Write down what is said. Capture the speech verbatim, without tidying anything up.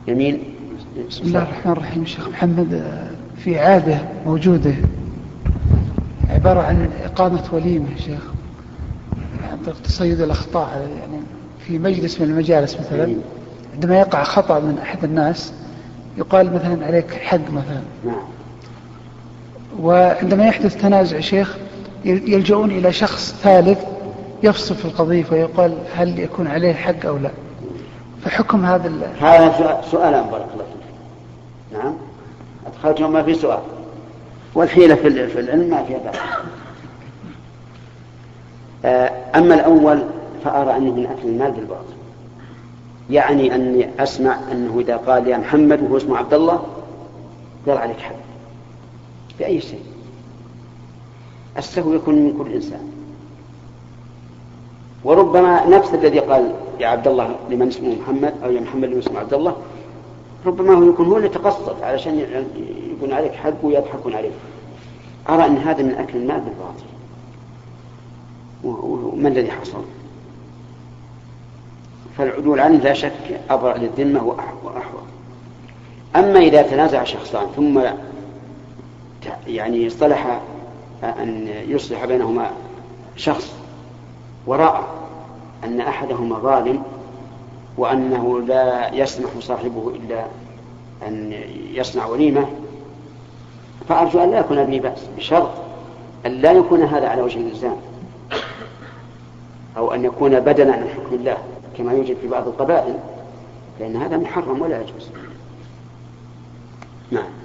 يمين. بسم الله الرحمن الرحيم. شيخ محمد، في عادة موجودة عبارة عن إقامة وليمة شيخ عن طريق تصيد الأخطاء، يعني في مجلس من المجالس مثلا عندما يقع خطأ من أحد الناس يقال مثلا عليك حق مثلا، وعندما يحدث تنازع شيخ يلجؤون إلى شخص ثالث يفصل في القضية ويقال هل يكون عليه حق أو لا. فحكم هذا ال... هذا سؤال بارك الله فيك. نعم أدخلتهم ما في سؤال، والحيلة في العلم ما فيها بأس. أما الأول فأرى أنه من أكل المال بالباطل، يعني أني أسمع أنه إذا قال يا محمد وهو اسمه عبد الله قال عليك حق بأي شيء. السهو يكون من كل إنسان، وربما نفس الذي قال يا عبد الله لمن اسمه محمد أو يا محمد لمن اسمه عبد الله ربما هو يكون هو اللي تقصد علشان يكون عليك حق ويضحكون عليك. أرى أن هذا من أكل المال بالباطل، وما الذي حصل؟ فالعدول عنه لا شك أبرأ للذمة وأحوط. أما إذا تنازع شخصان ثم يعني اصطلح أن يصلح بينهما شخص ورأى أن أحدهما ظالم وأنه لا يسمح صاحبه إلا أن يصنع وليمة، فأرجو أن لا يكون به بأس، بشرط أن لا يكون هذا على وجه الإلزام أو أن يكون بدلا عن حكم الله كما يوجد في بعض القبائل، لأن هذا محرم ولا يجوز. نعم.